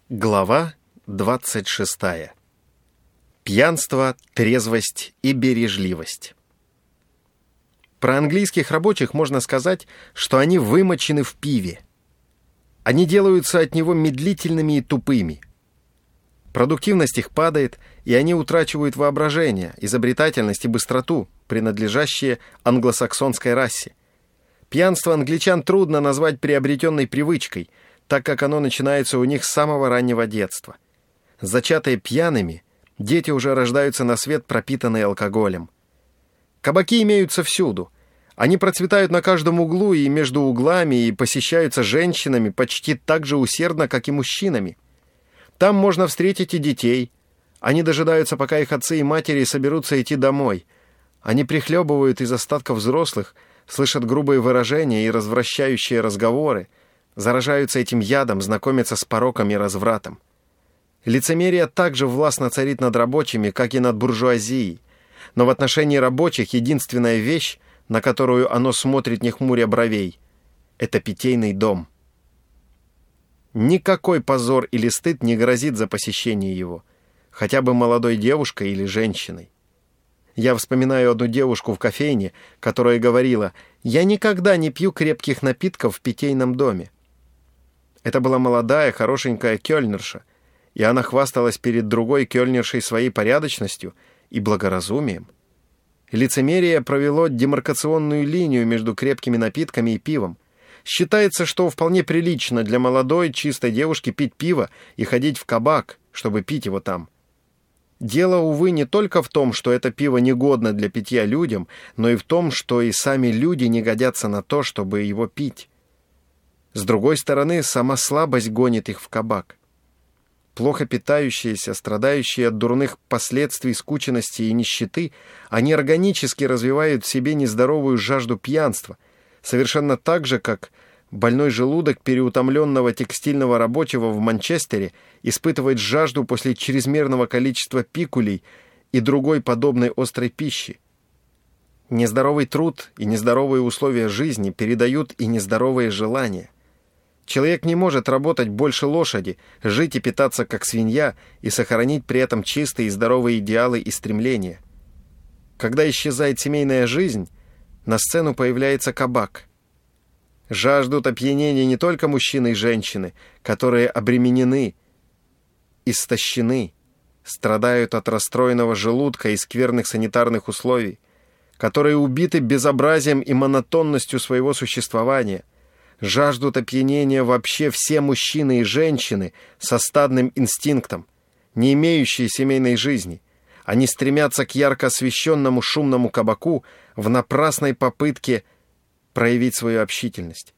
Глава 26. Пьянство, трезвость и бережливость. Про английских рабочих можно сказать, что они вымочены в пиве. Они делаются от него медлительными и тупыми. Продуктивность их падает, и они утрачивают воображение, изобретательность и быстроту, принадлежащие англосаксонской расе. Пьянство англичан трудно назвать приобретенной привычкой, так как оно начинается у них с самого раннего детства. Зачатые пьяными, дети уже рождаются на свет, пропитанные алкоголем. Кабаки имеются всюду. Они процветают на каждом углу и между углами и посещаются женщинами почти так же усердно, как и мужчинами. Там можно встретить и детей. Они дожидаются, пока их отцы и матери соберутся идти домой. Они прихлебывают из остатков взрослых, слышат грубые выражения и развращающие разговоры, заражаются этим ядом, знакомятся с пороком и развратом. Лицемерие также властно царит над рабочими, как и над буржуазией. Но в отношении рабочих единственная вещь, на которую оно смотрит не хмуря бровей, это питейный дом. Никакой позор или стыд не грозит за посещение его, хотя бы молодой девушкой или женщиной. Я вспоминаю одну девушку в кофейне, которая говорила: «Я никогда не пью крепких напитков в питейном доме». Это была молодая, хорошенькая кёльнерша, и она хвасталась перед другой кёльнершей своей порядочностью и благоразумием. Лицемерие провело демаркационную линию между крепкими напитками и пивом. Считается, что вполне прилично для молодой, чистой девушки пить пиво и ходить в кабак, чтобы пить его там. Дело, увы, не только в том, что это пиво негодно для питья людям, но и в том, что и сами люди не годятся на то, чтобы его пить. С другой стороны, сама слабость гонит их в кабак. Плохо питающиеся, страдающие от дурных последствий скученности и нищеты, они органически развивают в себе нездоровую жажду пьянства, совершенно так же, как больной желудок переутомленного текстильного рабочего в Манчестере испытывает жажду после чрезмерного количества пикулей и другой подобной острой пищи. Нездоровый труд и нездоровые условия жизни передают и нездоровые желания. Человек не может работать больше лошади, жить и питаться как свинья и сохранить при этом чистые и здоровые идеалы и стремления. Когда исчезает семейная жизнь, на сцену появляется кабак. Жаждут опьянения не только мужчины и женщины, которые обременены, истощены, страдают от расстроенного желудка и скверных санитарных условий, которые убиты безобразием и монотонностью своего существования. Жаждут опьянения вообще все мужчины и женщины со стадным инстинктом, не имеющие семейной жизни. Они стремятся к ярко освещенному шумному кабаку в напрасной попытке проявить свою общительность.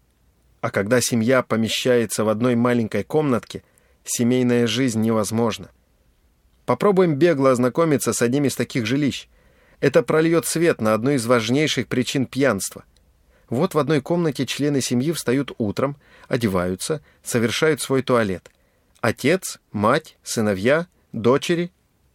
А когда семья помещается в одной маленькой комнатке, семейная жизнь невозможна. Попробуем бегло ознакомиться с одним из таких жилищ. Это прольет свет на одну из важнейших причин пьянства. Вот в одной комнате члены семьи встают утром, одеваются, совершают свой туалет. Отец, мать, сыновья, дочери.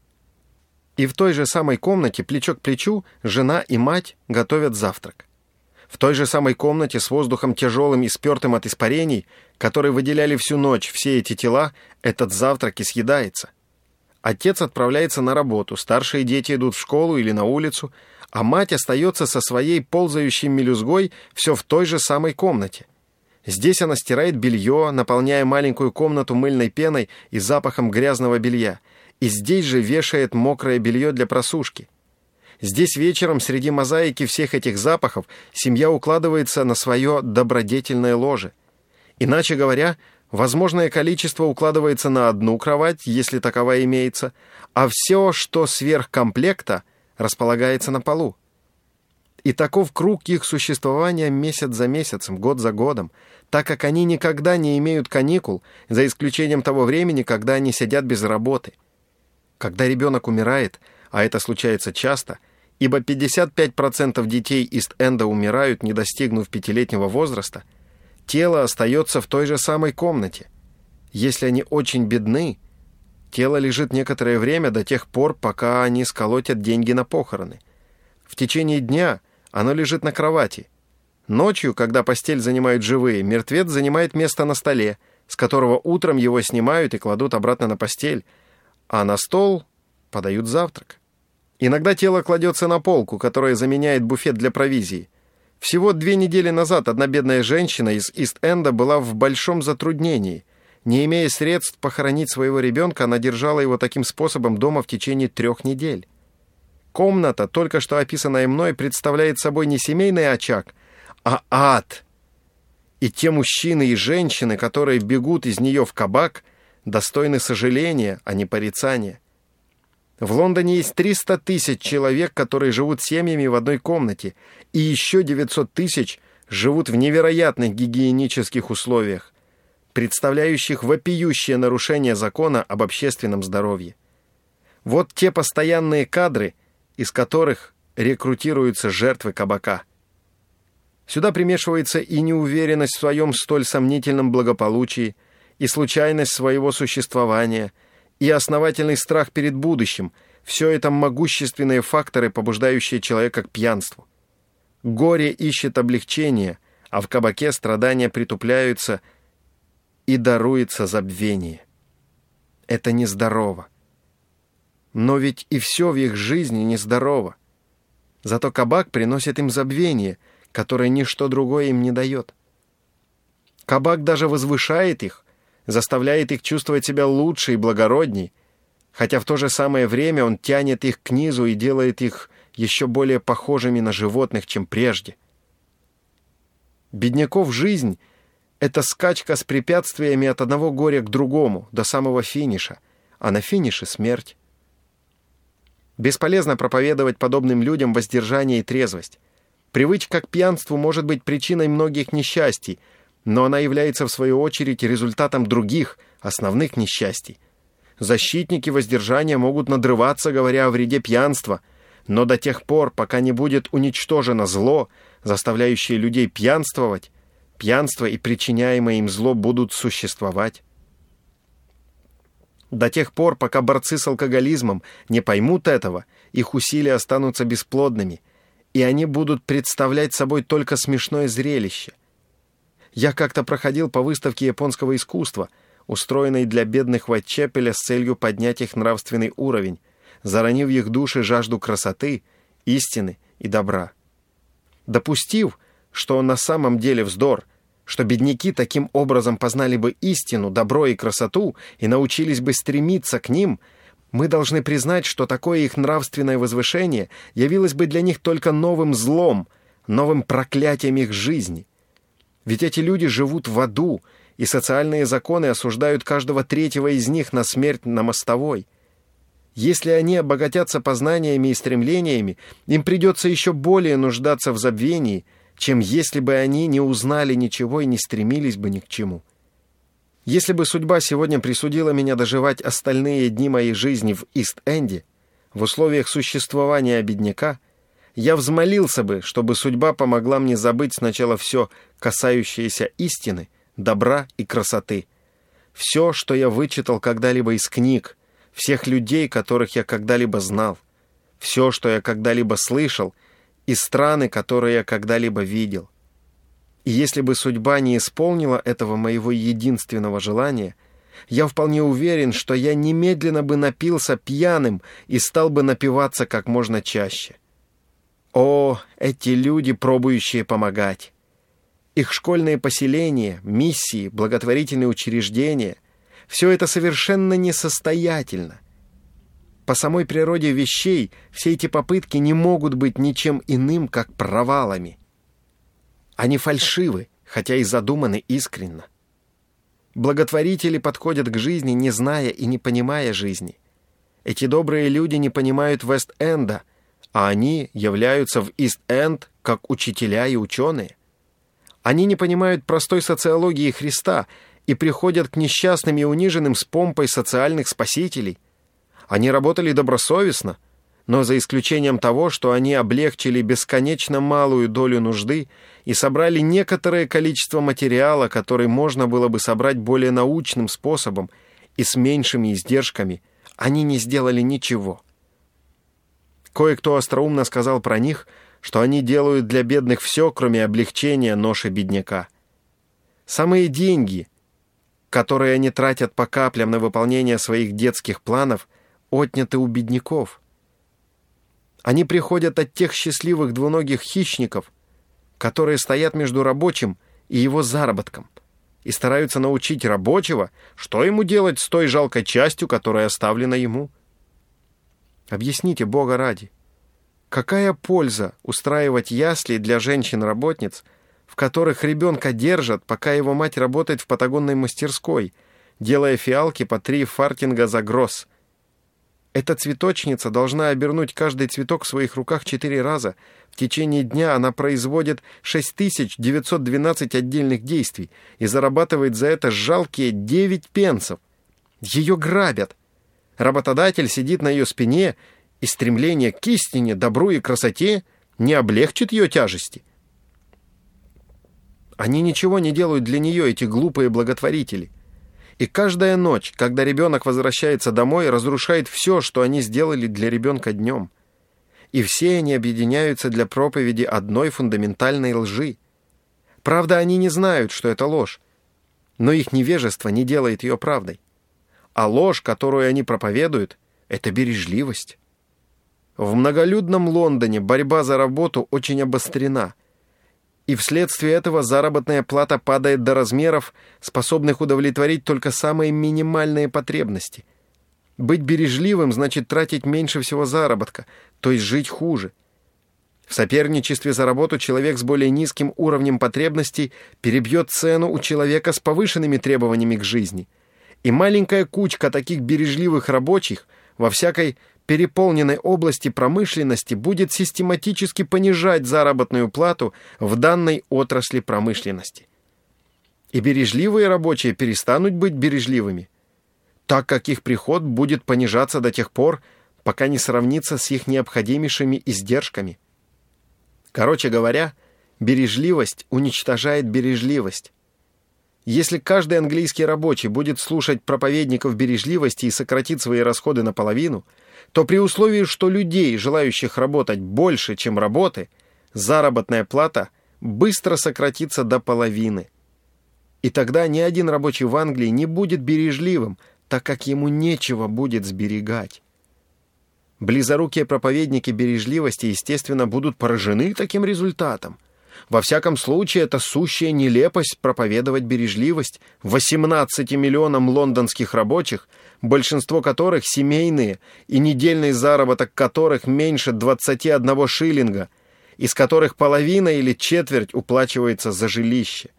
И в той же самой комнате, плечо к плечу, жена и мать готовят завтрак. В той же самой комнате с воздухом тяжелым и спертым от испарений, которые выделяли всю ночь все эти тела, этот завтрак и съедается. Отец отправляется на работу, старшие дети идут в школу или на улицу, а мать остается со своей ползающей мелюзгой все в той же самой комнате. Здесь она стирает белье, наполняя маленькую комнату мыльной пеной и запахом грязного белья, и здесь же вешает мокрое белье для просушки. Здесь вечером среди мозаики всех этих запахов семья укладывается на свое добродетельное ложе. Иначе говоря, возможное количество укладывается на одну кровать, если таковая имеется, а все, что сверх комплекта, располагается на полу. И таков круг их существования месяц за месяцем, год за годом, так как они никогда не имеют каникул, за исключением того времени, когда они сидят без работы. Когда ребенок умирает, а это случается часто, ибо 55% детей Ист-Энда умирают, не достигнув 5-летнего возраста, тело остается в той же самой комнате. Если они очень бедны, тело лежит некоторое время до тех пор, пока они сколотят деньги на похороны. В течение дня оно лежит на кровати. Ночью, когда постель занимают живые, мертвец занимает место на столе, с которого утром его снимают и кладут обратно на постель, а на стол подают завтрак. Иногда тело кладется на полку, которая заменяет буфет для провизии. Всего 2 недели назад одна бедная женщина из Ист-Энда была в большом затруднении. Не имея средств похоронить своего ребенка, она держала его таким способом дома в течение 3 недель. Комната, только что описанная мной, представляет собой не семейный очаг, а ад. И те мужчины и женщины, которые бегут из нее в кабак, достойны сожаления, а не порицания. В Лондоне есть 300 тысяч человек, которые живут семьями в одной комнате, и еще 900 тысяч живут в невероятных гигиенических условиях, представляющих вопиющее нарушение закона об общественном здоровье. Вот те постоянные кадры, из которых рекрутируются жертвы кабака. Сюда примешивается и неуверенность в своем столь сомнительном благополучии, и случайность своего существования, и основательный страх перед будущим. Все это могущественные факторы, побуждающие человека к пьянству. Горе ищет облегчения, а в кабаке страдания притупляются и даруется забвение. Это нездорово. Но ведь и все в их жизни нездорово. Зато кабак приносит им забвение, которое ничто другое им не дает. Кабак даже возвышает их, заставляет их чувствовать себя лучше и благородней, хотя в то же самое время он тянет их к низу и делает их еще более похожими на животных, чем прежде. Бедняков жизнь — это скачка с препятствиями от одного горя к другому, до самого финиша, а на финише смерть. Бесполезно проповедовать подобным людям воздержание и трезвость. Привычка к пьянству может быть причиной многих несчастий, но она является, в свою очередь, результатом других, основных несчастий. Защитники воздержания могут надрываться, говоря о вреде пьянства, но до тех пор, пока не будет уничтожено зло, заставляющее людей пьянствовать, пьянство и причиняемое им зло будут существовать. До тех пор, пока борцы с алкоголизмом не поймут этого, их усилия останутся бесплодными, и они будут представлять собой только смешное зрелище. Я как-то проходил по выставке японского искусства, устроенной для бедных Уайтчепеля с целью поднять их нравственный уровень, заронив в их души жажду красоты, истины и добра. Допустив, что он на самом деле вздор, что бедняки таким образом познали бы истину, добро и красоту и научились бы стремиться к ним, мы должны признать, что такое их нравственное возвышение явилось бы для них только новым злом, новым проклятием их жизни. Ведь эти люди живут в аду, и социальные законы осуждают каждого третьего из них на смерть на мостовой. Если они обогатятся познаниями и стремлениями, им придется еще более нуждаться в забвении, чем если бы они не узнали ничего и не стремились бы ни к чему. Если бы судьба сегодня присудила меня доживать остальные дни моей жизни в Ист-Энде, в условиях существования бедняка, я взмолился бы, чтобы судьба помогла мне забыть сначала все, касающееся истины, добра и красоты. Все, что я вычитал когда-либо из книг, всех людей, которых я когда-либо знал, все, что я когда-либо слышал, и страны, которые я когда-либо видел. И если бы судьба не исполнила этого моего единственного желания, я вполне уверен, что я немедленно бы напился пьяным и стал бы напиваться как можно чаще. О, эти люди, пробующие помогать! Их школьные поселения, миссии, благотворительные учреждения — все это совершенно несостоятельно. По самой природе вещей все эти попытки не могут быть ничем иным, как провалами. Они фальшивы, хотя и задуманы искренно. Благотворители подходят к жизни, не зная и не понимая жизни. Эти добрые люди не понимают Вест-Энда, а они являются в Ист-Энд как учителя и ученые. Они не понимают простой социологии Христа и приходят к несчастным и униженным с помпой социальных спасителей. Они работали добросовестно, но за исключением того, что они облегчили бесконечно малую долю нужды и собрали некоторое количество материала, который можно было бы собрать более научным способом и с меньшими издержками, они не сделали ничего. Кое-кто остроумно сказал про них, что они делают для бедных все, кроме облегчения ноши бедняка. Самые деньги которые они тратят по каплям на выполнение своих детских планов, отняты у бедняков. Они приходят от тех счастливых двуногих хищников, которые стоят между рабочим и его заработком, и стараются научить рабочего, что ему делать с той жалкой частью, которая оставлена ему. Объясните, Бога ради, какая польза устраивать ясли для женщин-работниц, в которых ребенка держат, пока его мать работает в патагонной мастерской, делая фиалки по 3 фартинга за гроз? Эта цветочница должна обернуть каждый цветок в своих руках 4 раза. В течение дня она производит 6912 отдельных действий и зарабатывает за это жалкие 9 пенсов. Ее грабят. Работодатель сидит на ее спине, и стремление к истине, добру и красоте не облегчит ее тяжести. Они ничего не делают для нее, эти глупые благотворители. И каждая ночь, когда ребенок возвращается домой, разрушает все, что они сделали для ребенка днем. И все они объединяются для проповеди одной фундаментальной лжи. Правда, они не знают, что это ложь, но их невежество не делает ее правдой. А ложь, которую они проповедуют, это бережливость. В многолюдном Лондоне борьба за работу очень обострена, и вследствие этого заработная плата падает до размеров, способных удовлетворить только самые минимальные потребности. Быть бережливым значит тратить меньше всего заработка, то есть жить хуже. В соперничестве за работу человек с более низким уровнем потребностей перебьет цену у человека с повышенными требованиями к жизни. И маленькая кучка таких бережливых рабочих во всякой переполненной области промышленности будет систематически понижать заработную плату в данной отрасли промышленности. И бережливые рабочие перестанут быть бережливыми, так как их приход будет понижаться до тех пор, пока не сравнится с их необходимейшими издержками. Короче говоря, бережливость уничтожает бережливость. Если каждый английский рабочий будет слушать проповедников бережливости и сократит свои расходы наполовину, то при условии, что людей, желающих работать больше, чем работы, заработная плата быстро сократится до половины. И тогда ни один рабочий в Англии не будет бережливым, так как ему нечего будет сберегать. Близорукие проповедники бережливости, естественно, будут поражены таким результатом. Во всяком случае, это сущая нелепость проповедовать бережливость 18 миллионам лондонских рабочих, большинство которых семейные и недельный заработок которых меньше 21 шиллинга, из которых половина или четверть уплачивается за жилище.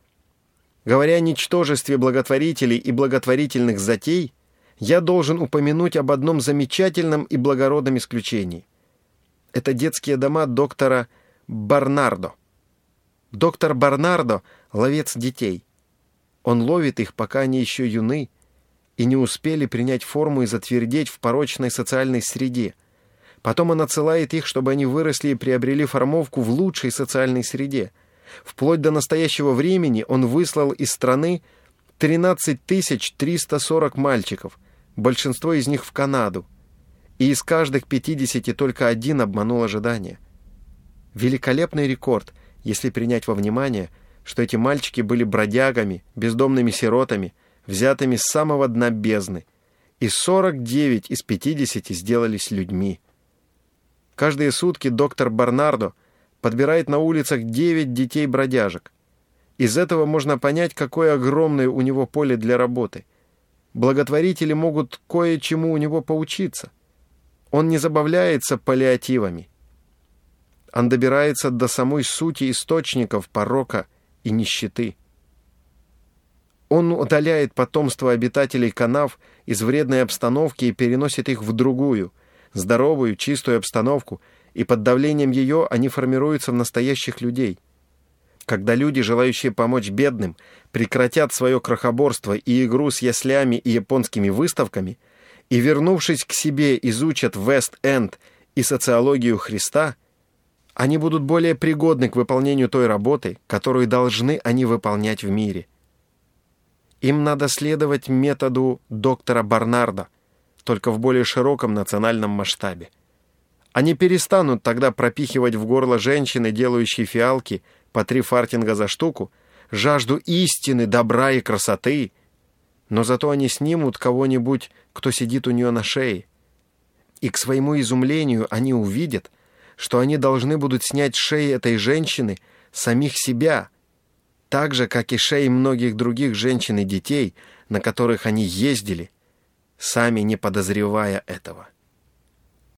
Говоря о ничтожестве благотворителей и благотворительных затей, я должен упомянуть об одном замечательном и благородном исключении. Это детские дома доктора Барнардо. Доктор Барнардо — ловец детей. Он ловит их, пока они еще юны и не успели принять форму и затвердеть в порочной социальной среде. Потом он отсылает их, чтобы они выросли и приобрели формовку в лучшей социальной среде. Вплоть до настоящего времени он выслал из страны 13 340 мальчиков, большинство из них в Канаду, и из каждых 50 только один обманул ожидания. Великолепный рекорд, если принять во внимание, что эти мальчики были бродягами, бездомными сиротами, взятыми с самого дна бездны, и 49 из 50 сделались людьми. Каждые сутки доктор Барнардо подбирает на улицах 9 детей-бродяжек. Из этого можно понять, какое огромное у него поле для работы. Благотворители могут кое-чему у него поучиться. Он не забавляется паллиативами. Он добирается до самой сути источников порока и нищеты. Он удаляет потомство обитателей канав из вредной обстановки и переносит их в другую, здоровую, чистую обстановку, и под давлением ее они формируются в настоящих людей. Когда люди, желающие помочь бедным, прекратят свое крохоборство и игру с яслями и японскими выставками, и, вернувшись к себе, изучат Вест-Энд и социологию Христа, они будут более пригодны к выполнению той работы, которую должны они выполнять в мире. Им надо следовать методу доктора Барнардо, только в более широком национальном масштабе. Они перестанут тогда пропихивать в горло женщины, делающей фиалки по 3 фартинга за штуку, жажду истины, добра и красоты, но зато они снимут кого-нибудь, кто сидит у нее на шее. И к своему изумлению они увидят, что они должны будут снять с шеи этой женщины самих себя, так же, как и шеи многих других женщин и детей, на которых они ездили, сами не подозревая этого.